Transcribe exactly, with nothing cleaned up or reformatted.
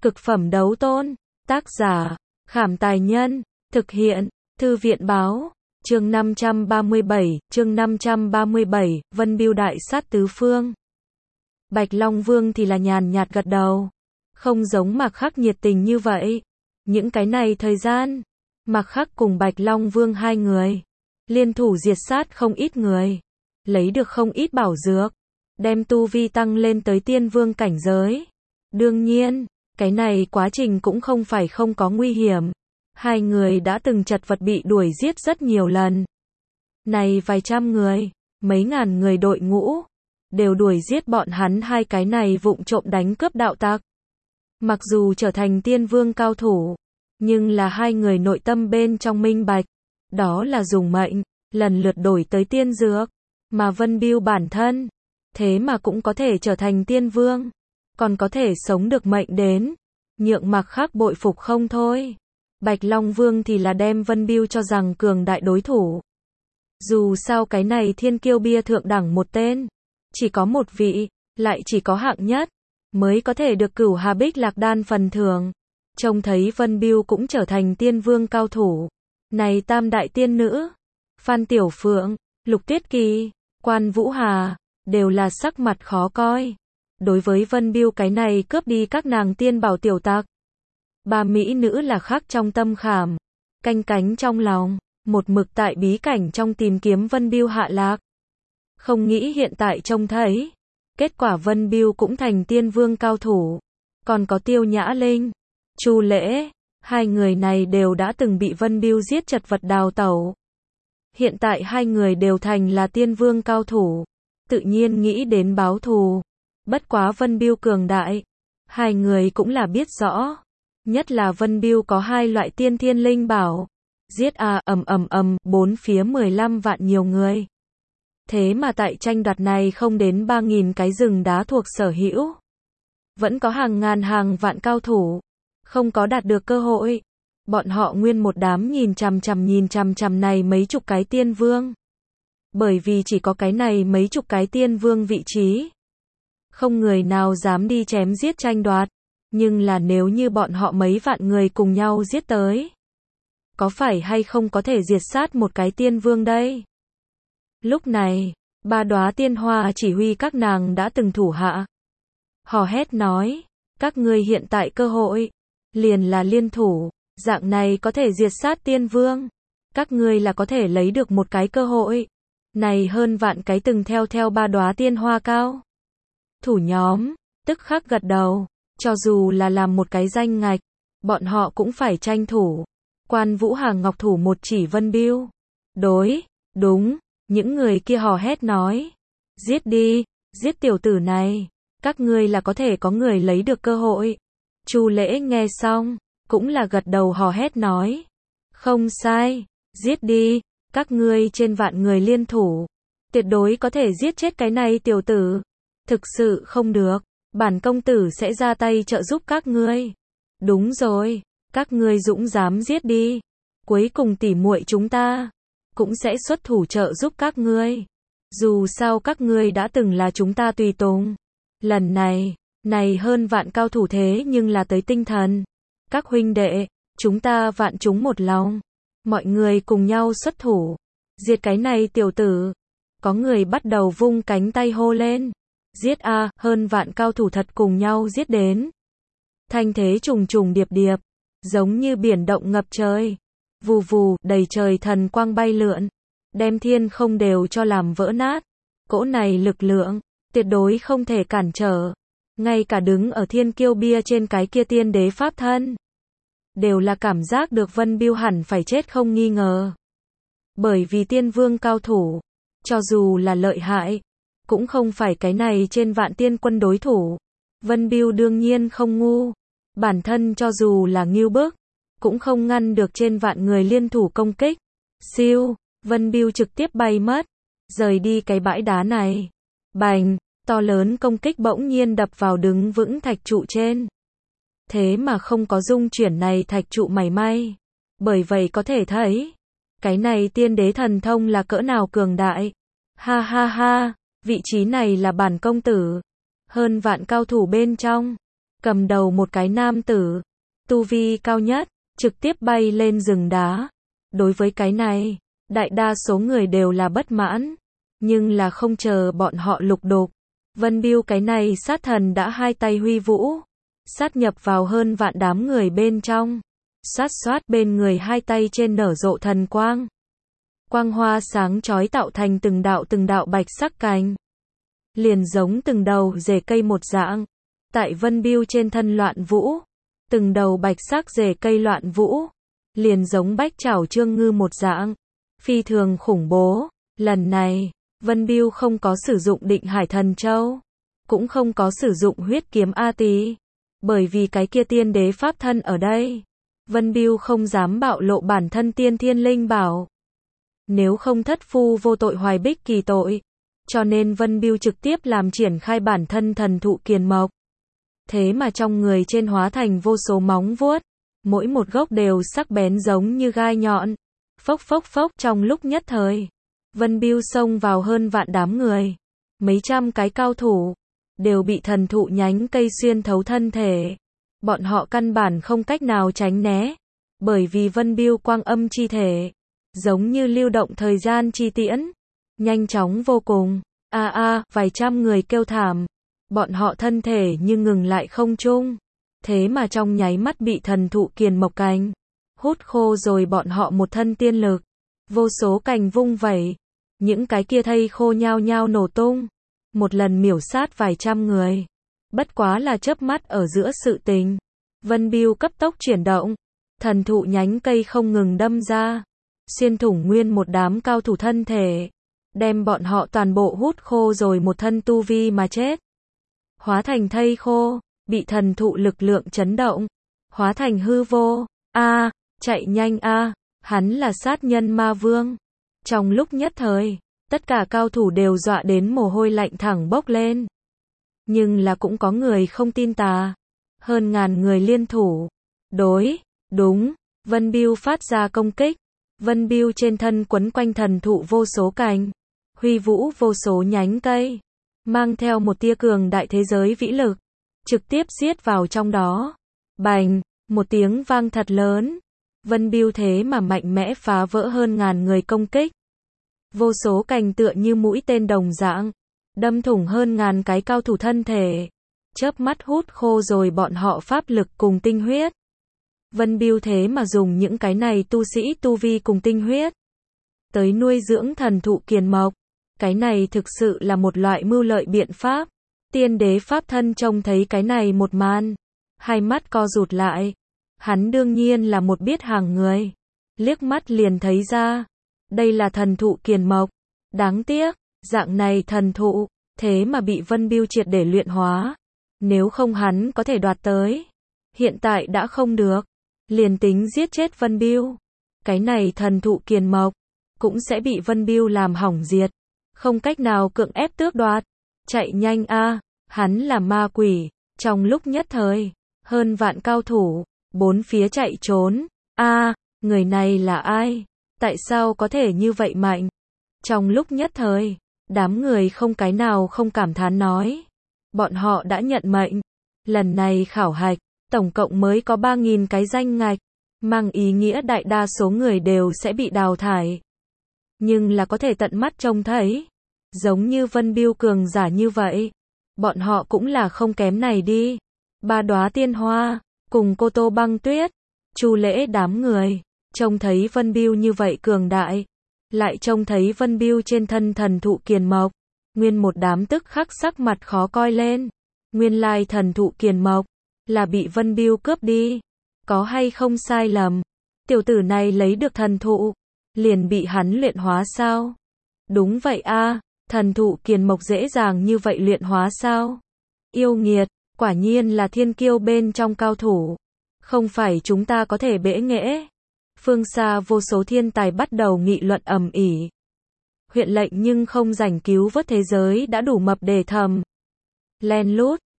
Cực phẩm đấu tôn. Tác giả, Khảm Tài Nhân. Thực hiện, Thư viện Báo. Chương năm trăm ba mươi bảy, chương năm trăm ba mươi bảy, Vân Bưu đại sát tứ phương. Bạch Long Vương thì là nhàn nhạt gật đầu. Không giống Mạc Khắc nhiệt tình như vậy. Những cái này thời gian, Mạc Khắc cùng Bạch Long Vương hai người liên thủ diệt sát không ít người, lấy được không ít bảo dược, đem tu vi tăng lên tới tiên vương cảnh giới. Đương nhiên, cái này quá trình cũng không phải không có nguy hiểm. Hai người đã từng chật vật bị đuổi giết rất nhiều lần. Này vài trăm người, mấy ngàn người đội ngũ, đều đuổi giết bọn hắn hai cái này vụng trộm đánh cướp đạo tặc. Mặc dù trở thành tiên vương cao thủ, nhưng là hai người nội tâm bên trong minh bạch, đó là dùng mệnh, lần lượt đổi tới tiên dược, mà Vân Bưu bản thân, thế mà cũng có thể trở thành tiên vương, còn có thể sống được mệnh đến, nhượng Mạc Khắc bội phục không thôi. Bạch Long Vương thì là đem Vân Bưu cho rằng cường đại đối thủ. Dù sao cái này thiên kiêu bia thượng đẳng một tên, chỉ có một vị, lại chỉ có hạng nhất, mới có thể được Cửu Hà Bích Lạc Đan phần thưởng. Trông thấy Vân Bưu cũng trở thành tiên vương cao thủ. Này tam đại tiên nữ, Phan Tiểu Phượng, Lục Tuyết Kỳ, Quan Vũ Hà, đều là sắc mặt khó coi. Đối với Vân Bưu cái này cướp đi các nàng tiên bảo tiểu tặc, ba mỹ nữ là khắc trong tâm khảm, canh cánh trong lòng, một mực tại bí cảnh trong tìm kiếm Vân Bưu hạ lạc. Không nghĩ hiện tại trông thấy, kết quả Vân Bưu cũng thành tiên vương cao thủ, còn có Tiêu Nhã Linh, Chu Lễ, hai người này đều đã từng bị Vân Bưu giết chật vật đào tẩu. Hiện tại hai người đều thành là tiên vương cao thủ, tự nhiên nghĩ đến báo thù. Bất quá Vân Bưu cường đại, hai người cũng là biết rõ. Nhất là Vân Bưu có hai loại tiên thiên linh bảo. Giết a ầm ầm ầm, bốn phía mười lăm vạn nhiều người. Thế mà tại tranh đoạt này không đến ba nghìn cái rừng đá thuộc sở hữu. Vẫn có hàng ngàn hàng vạn cao thủ, không có đạt được cơ hội. Bọn họ nguyên một đám nhìn chằm chằm nhìn chằm chằm này mấy chục cái tiên vương. Bởi vì chỉ có cái này mấy chục cái tiên vương vị trí, không người nào dám đi chém giết tranh đoạt. Nhưng là nếu như bọn họ mấy vạn người cùng nhau giết tới, có phải hay không có thể diệt sát một cái tiên vương đây? Lúc này, ba đóa tiên hoa chỉ huy các nàng đã từng thủ hạ, hò hét nói, các ngươi hiện tại cơ hội, liền là liên thủ, dạng này có thể diệt sát tiên vương. Các ngươi là có thể lấy được một cái cơ hội. Này hơn vạn cái từng theo theo ba đóa tiên hoa cao thủ nhóm, tức khắc gật đầu. Cho dù là làm một cái danh ngạch, bọn họ cũng phải tranh thủ. Quan Vũ Hà ngọc thủ một chỉ Vân Bưu. Đối, đúng, những người kia hò hét nói. Giết đi, giết tiểu tử này, các ngươi là có thể có người lấy được cơ hội. Chu Lễ nghe xong, cũng là gật đầu hò hét nói. Không sai, giết đi, các ngươi trên vạn người liên thủ, tuyệt đối có thể giết chết cái này tiểu tử. Thực sự không được, bản công tử sẽ ra tay trợ giúp các ngươi. Đúng rồi, các ngươi dũng dám giết đi. Cuối cùng tỉ muội chúng ta cũng sẽ xuất thủ trợ giúp các ngươi. Dù sao các ngươi đã từng là chúng ta tùy tùng. Lần này, này hơn vạn cao thủ thế nhưng là tới tinh thần. Các huynh đệ, chúng ta vạn chúng một lòng. Mọi người cùng nhau xuất thủ, diệt cái này tiểu tử. Có người bắt đầu vung cánh tay hô lên. Giết a, hơn vạn cao thủ thật cùng nhau giết đến. Thanh thế trùng trùng điệp điệp, giống như biển động ngập trời. Vù vù, đầy trời thần quang bay lượn, đem thiên không đều cho làm vỡ nát. Cỗ này lực lượng, tuyệt đối không thể cản trở. Ngay cả đứng ở thiên kiêu bia trên cái kia tiên đế pháp thân, đều là cảm giác được Vân Bưu hẳn phải chết không nghi ngờ. Bởi vì tiên vương cao thủ, cho dù là lợi hại, cũng không phải cái này trên vạn tiên quân đối thủ. Vân Bưu đương nhiên không ngu. Bản thân cho dù là ngưu bức, cũng không ngăn được trên vạn người liên thủ công kích. Siêu, Vân Bưu trực tiếp bay mất, rời đi cái bãi đá này. Bành, to lớn công kích bỗng nhiên đập vào đứng vững thạch trụ trên. Thế mà không có dung chuyển này thạch trụ mảy may. Bởi vậy có thể thấy, cái này tiên đế thần thông là cỡ nào cường đại. Ha ha ha. Vị trí này là bản công tử. Hơn vạn cao thủ bên trong, cầm đầu một cái nam tử, tu vi cao nhất, trực tiếp bay lên rừng đá. Đối với cái này, đại đa số người đều là bất mãn, nhưng là không chờ bọn họ lục đục. Vân Biêu cái này sát thần đã hai tay huy vũ, sát nhập vào hơn vạn đám người bên trong. Xoát xoát bên người hai tay trên nở rộ thần quang. Quang hoa sáng chói tạo thành từng đạo từng đạo bạch sắc cành. Liền giống từng đầu rễ cây một dạng. Tại Vân Biêu trên thân loạn vũ. Từng đầu bạch sắc rễ cây loạn vũ. Liền giống bách chảo trương ngư một dạng. Phi thường khủng bố. Lần này, Vân Biêu không có sử dụng định hải thần châu. Cũng không có sử dụng huyết kiếm A Tỳ. Bởi vì cái kia tiên đế pháp thân ở đây. Vân Biêu không dám bạo lộ bản thân tiên thiên linh bảo. Nếu không thất phu vô tội hoài bích kỳ tội. Cho nên Vân Biêu trực tiếp làm triển khai bản thân thần thụ kiền mộc. Thế mà trong người trên hóa thành vô số móng vuốt. Mỗi một gốc đều sắc bén giống như gai nhọn. Phốc phốc phốc trong lúc nhất thời. Vân Biêu xông vào hơn vạn đám người. Mấy trăm cái cao thủ. Đều bị thần thụ nhánh cây xuyên thấu thân thể. Bọn họ căn bản không cách nào tránh né. Bởi vì Vân Biêu quang âm chi thể. Giống như lưu động thời gian chi tiễn. Nhanh chóng vô cùng. A a, vài trăm người kêu thảm. Bọn họ thân thể như ngừng lại không trung. Thế mà trong nháy mắt bị thần thụ kiền mộc cành. Hút khô rồi bọn họ một thân tiên lực. Vô số cành vung vẩy. Những cái kia thây khô nhao nhao nổ tung. Một lần miểu sát vài trăm người. Bất quá là chớp mắt ở giữa sự tình. Vân Biêu cấp tốc chuyển động. Thần thụ nhánh cây không ngừng đâm ra. Xuyên thủng nguyên một đám cao thủ thân thể. Đem bọn họ toàn bộ hút khô rồi một thân tu vi mà chết. Hóa thành thây khô. Bị thần thụ lực lượng chấn động. Hóa thành hư vô. A, chạy nhanh a, hắn là sát nhân ma vương. Trong lúc nhất thời, tất cả cao thủ đều dọa đến mồ hôi lạnh thẳng bốc lên. Nhưng là cũng có người không tin tà. Hơn ngàn người liên thủ. Đối, đúng, Vân Biêu phát ra công kích. Vân Biêu trên thân quấn quanh thần thụ vô số cành. Huy vũ vô số nhánh cây. Mang theo một tia cường đại thế giới vĩ lực. Trực tiếp giết vào trong đó. Bành, một tiếng vang thật lớn. Vân Biêu thế mà mạnh mẽ phá vỡ hơn ngàn người công kích. Vô số cành tựa như mũi tên đồng dạng. Đâm thủng hơn ngàn cái cao thủ thân thể. Chớp mắt hút khô rồi bọn họ pháp lực cùng tinh huyết. Vân Biêu thế mà dùng những cái này tu sĩ tu vi cùng tinh huyết. Tới nuôi dưỡng thần thụ kiền mộc. Cái này thực sự là một loại mưu lợi biện pháp. Tiên đế pháp thân trông thấy cái này một màn. Hai mắt co rụt lại. Hắn đương nhiên là một biết hàng người. Liếc mắt liền thấy ra. Đây là thần thụ kiền mộc. Đáng tiếc, dạng này thần thụ, thế mà bị Vân Biêu triệt để luyện hóa. Nếu không hắn có thể đoạt tới. Hiện tại đã không được. Liền tính giết chết Vân Biêu. Cái này thần thụ kiền mộc, cũng sẽ bị Vân Biêu làm hỏng diệt. Không cách nào cưỡng ép tước đoạt. Chạy nhanh a, hắn là ma quỷ. Trong lúc nhất thời, hơn vạn cao thủ, bốn phía chạy trốn. A, người này là ai? Tại sao có thể như vậy mạnh? Trong lúc nhất thời, đám người không cái nào không cảm thán nói. Bọn họ đã nhận mệnh. Lần này khảo hạch, tổng cộng mới có ba nghìn cái danh ngạch. Mang ý nghĩa đại đa số người đều sẽ bị đào thải. Nhưng là có thể tận mắt trông thấy. Giống như Vân Biêu cường giả như vậy. Bọn họ cũng là không kém này đi. Ba đóa tiên hoa, cùng Cô Tô Băng Tuyết, Chu Lễ đám người. Trông thấy Vân Biêu như vậy cường đại. Lại trông thấy Vân Biêu trên thân thần thụ kiền mộc. Nguyên một đám tức khắc sắc mặt khó coi lên. Nguyên lai thần thụ kiền mộc là bị Vân Biêu cướp đi. Có hay không sai lầm? Tiểu tử này lấy được thần thụ, liền bị hắn luyện hóa sao? Đúng vậy a, thần thụ kiền mộc dễ dàng như vậy luyện hóa sao? Yêu nghiệt, quả nhiên là thiên kiêu bên trong cao thủ. Không phải chúng ta có thể bẽ nghễ. Phương xa vô số thiên tài bắt đầu nghị luận ầm ĩ. Huyện lệnh nhưng không rảnh cứu vớt thế giới đã đủ mập để thầm. Len lút,